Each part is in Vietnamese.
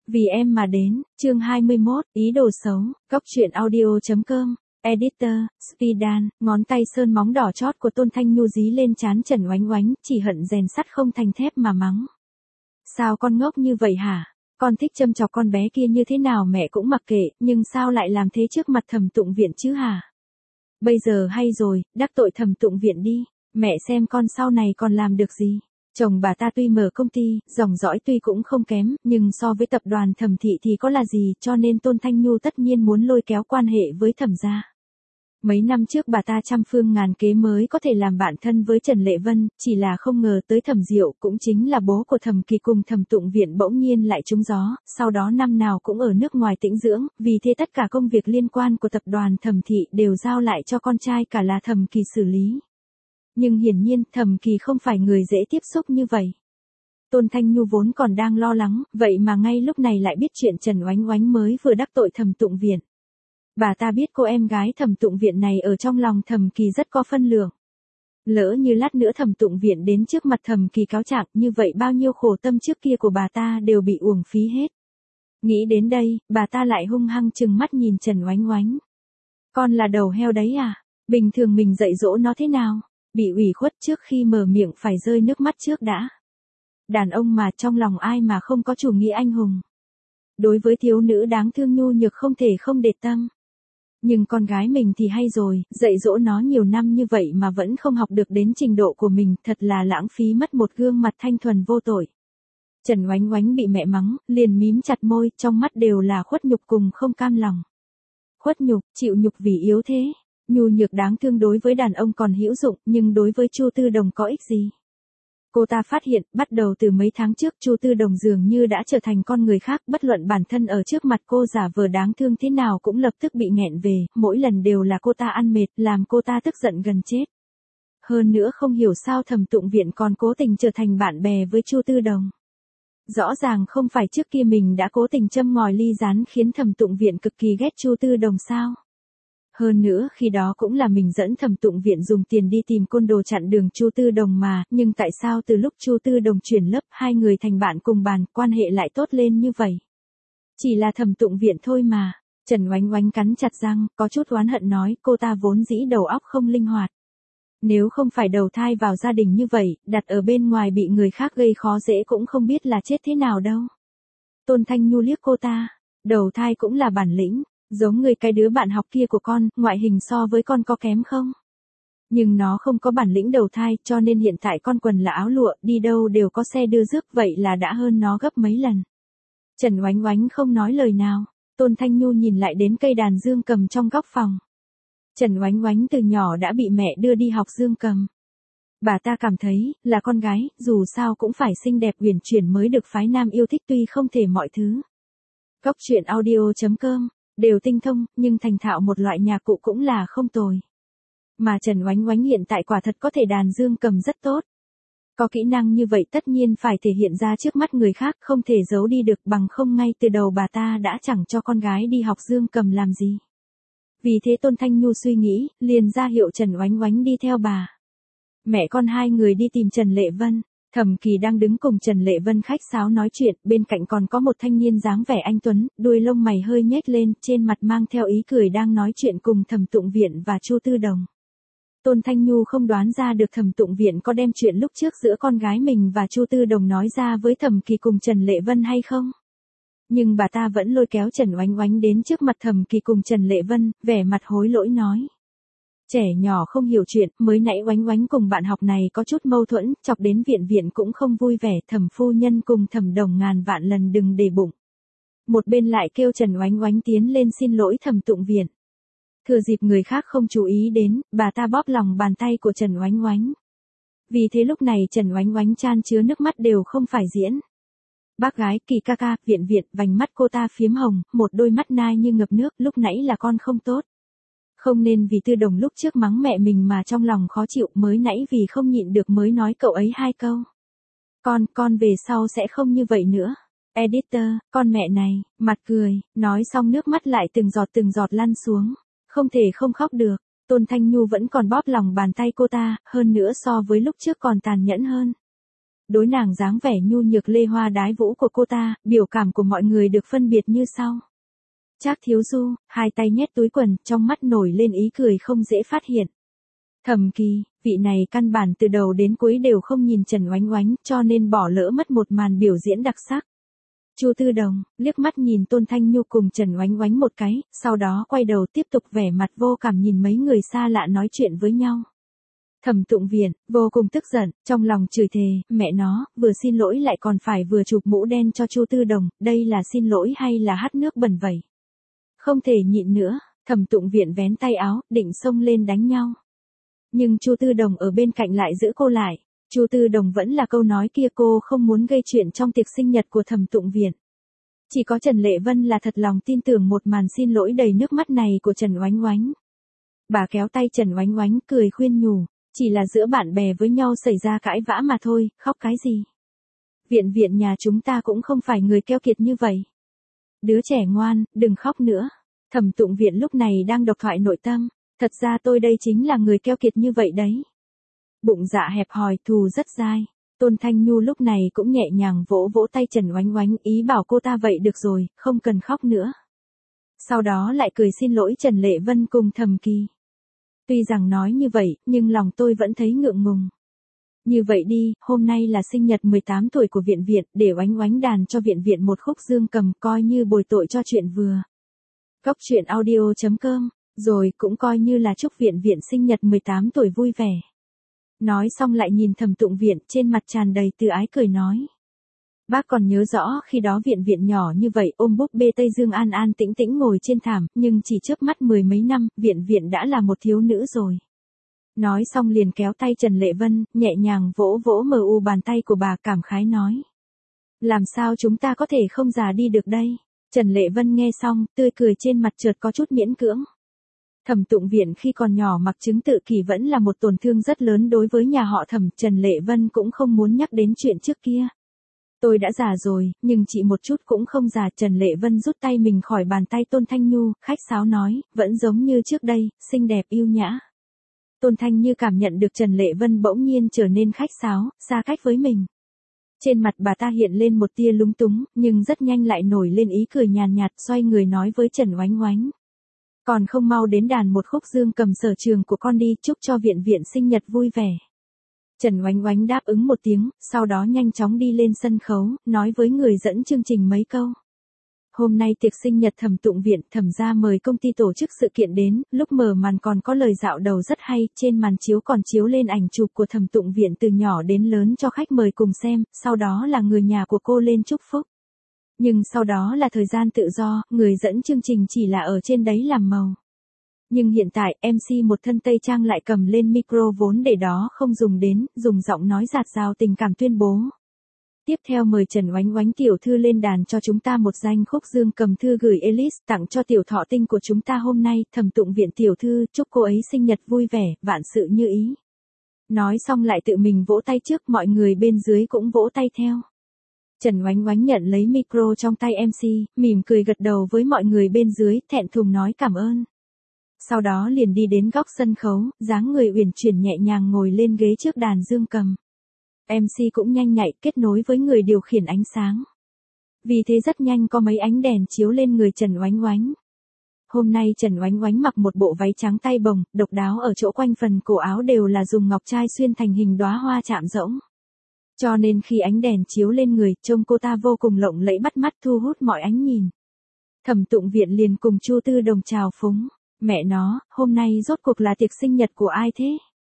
Vì em mà đến, chương 21, ý đồ xấu, góc truyện audio.com, editor, Spidan, ngón tay sơn móng đỏ chót của Tôn Thanh Nhu dí lên trán Trần Oánh Oánh, chỉ hận rèn sắt không thành thép mà mắng. Sao con ngốc như vậy hả? Con thích châm chọc con bé kia như thế nào mẹ cũng mặc kệ, nhưng sao lại làm thế trước mặt Thẩm Tụng Viện chứ hả? Bây giờ hay rồi, đắc tội Thẩm Tụng Viện đi, mẹ xem con sau này còn làm được gì. Chồng bà ta tuy mở công ty, dòng dõi tuy cũng không kém, nhưng so với tập đoàn Thẩm thị thì có là gì, cho nên Tôn Thanh Nhu tất nhiên muốn lôi kéo quan hệ với Thẩm gia. Mấy năm trước bà ta trăm phương ngàn kế mới có thể làm bạn thân với Trần Lệ Vân, chỉ là không ngờ tới Thẩm Diệu cũng chính là bố của Thẩm Kỳ cùng Thẩm Tụng Viện bỗng nhiên lại trúng gió, sau đó năm nào cũng ở nước ngoài tĩnh dưỡng, vì thế tất cả công việc liên quan của tập đoàn Thẩm thị đều giao lại cho con trai cả là Thẩm Kỳ xử lý. Nhưng hiển nhiên Thẩm Kỳ không phải người dễ tiếp xúc như vậy. Tôn Thanh Nhu vốn còn đang lo lắng, vậy mà ngay lúc này lại biết chuyện Trần Oánh Oánh mới vừa đắc tội Thẩm Tụng Viện. Bà ta biết cô em gái Thẩm Tụng Viện này ở trong lòng Thẩm Kỳ rất có phân lượng. Lỡ như lát nữa Thẩm Tụng Viện đến trước mặt Thẩm Kỳ cáo trạng, như vậy bao nhiêu khổ tâm trước kia của bà ta đều bị uổng phí hết. Nghĩ đến đây, bà ta lại hung hăng trừng mắt nhìn Trần Oánh Oánh. Con là đầu heo đấy à? Bình thường mình dạy dỗ nó thế nào? Bị ủy khuất trước khi mở miệng phải rơi nước mắt trước đã. Đàn ông mà trong lòng ai mà không có chủ nghĩa anh hùng. Đối với thiếu nữ đáng thương nhu nhược không thể không để tâm. Nhưng con gái mình thì hay rồi, dạy dỗ nó nhiều năm như vậy mà vẫn không học được đến trình độ của mình, thật là lãng phí mất một gương mặt thanh thuần vô tội. Trần Oánh Oánh bị mẹ mắng, liền mím chặt môi, trong mắt đều là khuất nhục cùng không cam lòng. Khuất nhục, chịu nhục vì yếu thế. Nhu nhược đáng thương đối với đàn ông còn hữu dụng, nhưng đối với Chu Tư Đồng có ích gì? Cô ta phát hiện, bắt đầu từ mấy tháng trước Chu Tư Đồng dường như đã trở thành con người khác, bất luận bản thân ở trước mặt cô giả vờ đáng thương thế nào cũng lập tức bị nghẹn về, mỗi lần đều là cô ta ăn mệt, làm cô ta tức giận gần chết. Hơn nữa không hiểu sao Thẩm Tụng Viện còn cố tình trở thành bạn bè với Chu Tư Đồng. Rõ ràng không phải trước kia mình đã cố tình châm ngòi ly gián khiến Thẩm Tụng Viện cực kỳ ghét Chu Tư Đồng sao? Hơn nữa khi đó cũng là mình dẫn Thẩm Tụng Viện dùng tiền đi tìm côn đồ chặn đường Chu Tư Đồng mà, nhưng tại sao từ lúc Chu Tư Đồng chuyển lớp hai người thành bạn cùng bàn, quan hệ lại tốt lên như vậy? Chỉ là Thẩm Tụng Viện thôi mà. Trần Oánh Oánh cắn chặt răng, có chút oán hận nói, cô ta vốn dĩ đầu óc không linh hoạt. Nếu không phải đầu thai vào gia đình như vậy, đặt ở bên ngoài bị người khác gây khó dễ cũng không biết là chết thế nào đâu. Tôn Thanh Nhu liếc cô ta, đầu thai cũng là bản lĩnh. Giống người cái đứa bạn học kia của con, ngoại hình so với con có kém không? Nhưng nó không có bản lĩnh đầu thai, cho nên hiện tại con quần là áo lụa, đi đâu đều có xe đưa rước, vậy là đã hơn nó gấp mấy lần. Trần Oánh Oánh không nói lời nào, Tôn Thanh Nhu nhìn lại đến cây đàn dương cầm trong góc phòng. Trần Oánh Oánh từ nhỏ đã bị mẹ đưa đi học dương cầm. Bà ta cảm thấy, là con gái, dù sao cũng phải xinh đẹp uyển chuyển mới được phái nam yêu thích tuy không thể mọi thứ. Góc truyện audio.com đều tinh thông, nhưng thành thạo một loại nhạc cụ cũng là không tồi. Mà Trần Oánh Oánh hiện tại quả thật có thể đàn dương cầm rất tốt. Có kỹ năng như vậy tất nhiên phải thể hiện ra trước mắt người khác, không thể giấu đi được, bằng không ngay từ đầu bà ta đã chẳng cho con gái đi học dương cầm làm gì. Vì thế Tôn Thanh Nhu suy nghĩ, liền ra hiệu Trần Oánh Oánh đi theo bà. Mẹ con hai người đi tìm Trần Lệ Vân. Thẩm Kỳ đang đứng cùng Trần Lệ Vân khách sáo nói chuyện, bên cạnh còn có một thanh niên dáng vẻ anh tuấn, đuôi lông mày hơi nhếch lên, trên mặt mang theo ý cười đang nói chuyện cùng Thẩm Tụng Viện và Chu Tư Đồng. Tôn Thanh Nhu không đoán ra được Thẩm Tụng Viện có đem chuyện lúc trước giữa con gái mình và Chu Tư Đồng nói ra với Thẩm Kỳ cùng Trần Lệ Vân hay không. Nhưng bà ta vẫn lôi kéo Trần Oánh Oánh đến trước mặt Thẩm Kỳ cùng Trần Lệ Vân, vẻ mặt hối lỗi nói. Trẻ nhỏ không hiểu chuyện, mới nãy Oánh Oánh cùng bạn học này có chút mâu thuẫn, chọc đến viện cũng không vui vẻ, Thẩm phu nhân cùng Thẩm Đồng ngàn vạn lần đừng để bụng. Một bên lại kêu Trần Oánh Oánh tiến lên xin lỗi Thẩm Tụng Viện. Thừa dịp người khác không chú ý đến, bà ta bóp lòng bàn tay của Trần Oánh Oánh. Vì thế lúc này Trần Oánh Oánh chan chứa nước mắt đều không phải diễn. Bác gái, Kỳ ca ca, viện, vành mắt cô ta phiếm hồng, một đôi mắt nai như ngập nước, lúc nãy là con không tốt. Không nên vì Tư Đồng lúc trước mắng mẹ mình mà trong lòng khó chịu, mới nãy vì không nhịn được mới nói cậu ấy hai câu. Con về sau sẽ không như vậy nữa. Editor, con mẹ này, mặt cười, nói xong nước mắt lại từng giọt lăn xuống. Không thể không khóc được, Tôn Thanh Nhu vẫn còn bóp lòng bàn tay cô ta, hơn nữa so với lúc trước còn tàn nhẫn hơn. Đối nàng dáng vẻ nhu nhược lê hoa đái vũ của cô ta, biểu cảm của mọi người được phân biệt như sau. Trác Thiếu Du, hai tay nhét túi quần, trong mắt nổi lên ý cười không dễ phát hiện. Thẩm Kỳ, vị này căn bản từ đầu đến cuối đều không nhìn Trần Oánh Oánh, cho nên bỏ lỡ mất một màn biểu diễn đặc sắc. Chu Tư Đồng, liếc mắt nhìn Tôn Thanh Nhu cùng Trần Oánh Oánh một cái, sau đó quay đầu tiếp tục vẻ mặt vô cảm nhìn mấy người xa lạ nói chuyện với nhau. Thẩm Tụng Viễn, vô cùng tức giận, trong lòng chửi thề, mẹ nó, vừa xin lỗi lại còn phải vừa chụp mũ đen cho Chu Tư Đồng, đây là xin lỗi hay là hắt nước bẩn vậy? Không thể nhịn nữa, Thẩm Tụng Viễn vén tay áo, định xông lên đánh nhau. Nhưng Chu Tư Đồng ở bên cạnh lại giữ cô lại. Chu Tư Đồng vẫn là câu nói kia, cô không muốn gây chuyện trong tiệc sinh nhật của Thẩm Tụng Viễn. Chỉ có Trần Lệ Vân là thật lòng tin tưởng một màn xin lỗi đầy nước mắt này của Trần Oánh Oánh. Bà kéo tay Trần Oánh Oánh cười khuyên nhủ, chỉ là giữa bạn bè với nhau xảy ra cãi vã mà thôi, khóc cái gì. Viện viện nhà chúng ta cũng không phải người keo kiệt như vậy. Đứa trẻ ngoan, đừng khóc nữa. Thẩm Tụng Viễn lúc này đang độc thoại nội tâm, thật ra tôi đây chính là người keo kiệt như vậy đấy. Bụng dạ hẹp hòi, thù rất dai. Tôn Thanh Nhu lúc này cũng nhẹ nhàng vỗ vỗ tay Trần Oánh Oánh, ý bảo cô ta vậy được rồi, không cần khóc nữa. Sau đó lại cười xin lỗi Trần Lệ Vân cùng Thẩm Kỳ. Tuy rằng nói như vậy, nhưng lòng tôi vẫn thấy ngượng ngùng. Như vậy đi, hôm nay là sinh nhật 18 tuổi của Viện Viện, để Oánh Oánh đàn cho Viện Viện một khúc dương cầm, coi như bồi tội cho chuyện vừa. Cóc truyện audio.com, rồi cũng coi như là chúc Viện Viện sinh nhật 18 tuổi vui vẻ. Nói xong lại nhìn Thẩm Tụng Viễn, trên mặt tràn đầy từ ái cười nói. Bác còn nhớ rõ khi đó Viện Viện nhỏ như vậy ôm búp bê Tây Dương an an tĩnh tĩnh ngồi trên thảm, nhưng chỉ chớp mắt 10 mấy năm, Viện Viện đã là một thiếu nữ rồi. Nói xong liền kéo tay Trần Lệ Vân, nhẹ nhàng vỗ vỗ mờ u bàn tay của bà, cảm khái nói. Làm sao chúng ta có thể không già đi được đây? Trần Lệ Vân nghe xong, tươi cười trên mặt chợt có chút miễn cưỡng. Thẩm Tụng Viễn khi còn nhỏ mặc chứng tự kỷ vẫn là một tổn thương rất lớn đối với nhà họ Thẩm, Trần Lệ Vân cũng không muốn nhắc đến chuyện trước kia. Tôi đã già rồi, nhưng chị một chút cũng không già. Trần Lệ Vân rút tay mình khỏi bàn tay Tôn Thanh Nhu, khách sáo nói, vẫn giống như trước đây, xinh đẹp yêu nhã. Tôn Thanh Như cảm nhận được Trần Lệ Vân bỗng nhiên trở nên khách sáo, xa cách với mình. Trên mặt bà ta hiện lên một tia lúng túng, nhưng rất nhanh lại nổi lên ý cười nhàn nhạt, xoay người nói với Trần Oánh Oánh. Còn không mau đến đàn một khúc dương cầm sở trường của con đi, chúc cho Viện Viện sinh nhật vui vẻ. Trần Oánh Oánh đáp ứng một tiếng, sau đó nhanh chóng đi lên sân khấu, nói với người dẫn chương trình mấy câu. Hôm nay tiệc sinh nhật Thẩm Tụng Viễn, Thẩm gia mời công ty tổ chức sự kiện đến, lúc mở màn còn có lời dạo đầu rất hay, trên màn chiếu còn chiếu lên ảnh chụp của Thẩm Tụng Viễn từ nhỏ đến lớn cho khách mời cùng xem, sau đó là người nhà của cô lên chúc phúc. Nhưng sau đó là thời gian tự do, người dẫn chương trình chỉ là ở trên đấy làm màu. Nhưng hiện tại, MC một thân tây trang lại cầm lên micro vốn để đó không dùng đến, dùng giọng nói dạt dào tình cảm tuyên bố. Tiếp theo mời Trần Oánh Oánh tiểu thư lên đàn cho chúng ta một danh khúc dương cầm, thư gửi Elise tặng cho tiểu thọ tinh của chúng ta hôm nay, Thẩm Tụng Viễn tiểu thư, chúc cô ấy sinh nhật vui vẻ, vạn sự như ý. Nói xong lại tự mình vỗ tay trước, mọi người bên dưới cũng vỗ tay theo. Trần Oánh Oánh nhận lấy micro trong tay MC, mỉm cười gật đầu với mọi người bên dưới, thẹn thùng nói cảm ơn. Sau đó liền đi đến góc sân khấu, dáng người uyển chuyển nhẹ nhàng ngồi lên ghế trước đàn dương cầm. MC cũng nhanh nhạy kết nối với người điều khiển ánh sáng. Vì thế rất nhanh có mấy ánh đèn chiếu lên người Trần Oánh Oánh. Hôm nay Trần Oánh Oánh mặc một bộ váy trắng tay bồng, độc đáo ở chỗ quanh phần cổ áo đều là dùng ngọc trai xuyên thành hình đóa hoa chạm rỗng. Cho nên khi ánh đèn chiếu lên người, trông cô ta vô cùng lộng lẫy bắt mắt, thu hút mọi ánh nhìn. Thẩm Tụng Viễn liền cùng Chu Tư Đồng chào phúng. Mẹ nó, hôm nay rốt cuộc là tiệc sinh nhật của ai thế?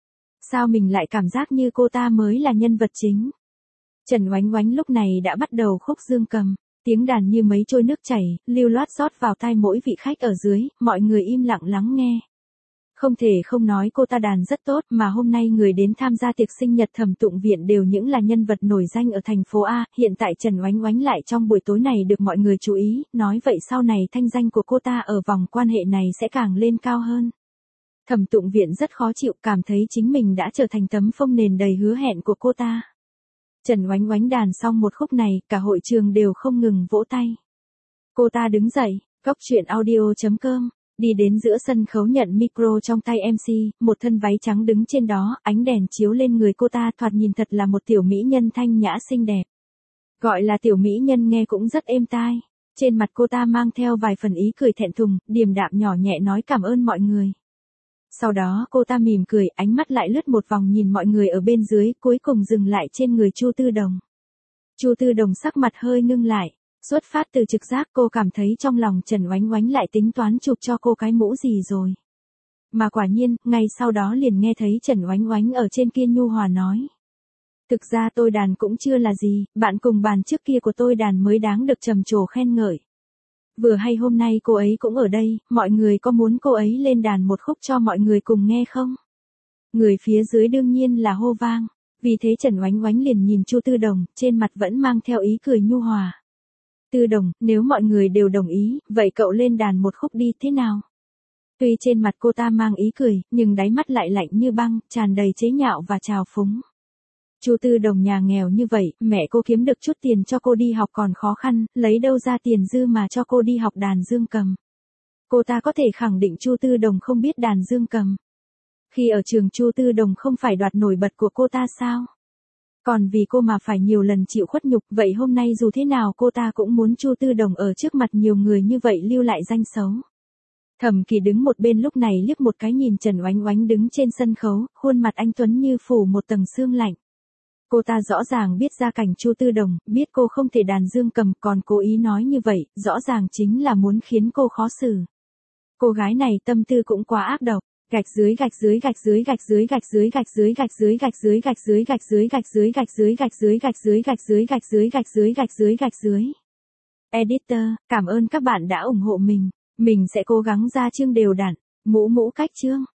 Sao mình lại cảm giác như cô ta mới là nhân vật chính? Trần Oánh Oánh lúc này đã bắt đầu khúc dương cầm, tiếng đàn như mấy trôi nước chảy, lưu loát rót vào tai mỗi vị khách ở dưới, mọi người im lặng lắng nghe. Không thể không nói cô ta đàn rất tốt, mà hôm nay người đến tham gia tiệc sinh nhật Thẩm Tụng Viễn đều những là nhân vật nổi danh ở thành phố A, hiện tại Trần Oánh Oánh lại trong buổi tối này được mọi người chú ý, nói vậy sau này thanh danh của cô ta ở vòng quan hệ này sẽ càng lên cao hơn. Thẩm Tụng Viễn rất khó chịu, cảm thấy chính mình đã trở thành tấm phông nền đầy hứa hẹn của cô ta. Trần Oánh Oánh đàn xong một khúc này, cả hội trường đều không ngừng vỗ tay. Cô ta đứng dậy, cóc truyện audio.com Đi đến giữa sân khấu nhận micro trong tay MC, một thân váy trắng đứng trên đó, ánh đèn chiếu lên người cô ta thoạt nhìn thật là một tiểu mỹ nhân thanh nhã xinh đẹp. Gọi là tiểu mỹ nhân nghe cũng rất êm tai. Trên mặt cô ta mang theo vài phần ý cười thẹn thùng, điềm đạm nhỏ nhẹ nói cảm ơn mọi người. Sau đó cô ta mỉm cười, ánh mắt lại lướt một vòng nhìn mọi người ở bên dưới, cuối cùng dừng lại trên người Chu Tư Đồng. Chu Tư Đồng sắc mặt hơi ngưng lại. Xuất phát từ trực giác cô cảm thấy trong lòng Trần Oánh Oánh lại tính toán chụp cho cô cái mũ gì rồi. Mà quả nhiên, ngay sau đó liền nghe thấy Trần Oánh Oánh ở trên kia nhu hòa nói. Thực ra tôi đàn cũng chưa là gì, bạn cùng bàn trước kia của tôi đàn mới đáng được trầm trồ khen ngợi. Vừa hay hôm nay cô ấy cũng ở đây, mọi người có muốn cô ấy lên đàn một khúc cho mọi người cùng nghe không? Người phía dưới đương nhiên là hô vang, vì thế Trần Oánh Oánh liền nhìn Chu Tư Đồng, trên mặt vẫn mang theo ý cười nhu hòa. Tư Đồng, nếu mọi người đều đồng ý, vậy cậu lên đàn một khúc đi thế nào? Tuy trên mặt cô ta mang ý cười, nhưng đáy mắt lại lạnh như băng, tràn đầy chế nhạo và trào phúng. Chu Tư Đồng nhà nghèo như vậy, mẹ cô kiếm được chút tiền cho cô đi học còn khó khăn, lấy đâu ra tiền dư mà cho cô đi học đàn dương cầm. Cô ta có thể khẳng định Chu Tư Đồng không biết đàn dương cầm. Khi ở trường Chu Tư Đồng không phải đoạt nổi bật của cô ta sao? Còn vì cô mà phải nhiều lần chịu khuất nhục, vậy hôm nay dù thế nào cô ta cũng muốn Chu Tư Đồng ở trước mặt nhiều người như vậy lưu lại danh xấu. Thẩm Kỳ đứng một bên lúc này liếc một cái nhìn Trần Oánh Oánh đứng trên sân khấu, khuôn mặt anh tuấn như phủ một tầng sương lạnh. Cô ta rõ ràng biết gia cảnh Chu Tư Đồng, biết cô không thể đàn dương cầm, còn cố ý nói như vậy, rõ ràng chính là muốn khiến cô khó xử. Cô gái này tâm tư cũng quá ác độc. Gạch dưới gạch dưới gạch dưới gạch dưới gạch dưới gạch dưới gạch dưới gạch dưới gạch dưới gạch dưới gạch dưới gạch dưới gạch dưới gạch dưới gạch dưới gạch dưới gạch dưới gạch dưới gạch dưới. Editor, cảm ơn các bạn đã ủng hộ mình. Mình sẽ cố gắng ra chương đều đặn. Mũ mũ cách chương.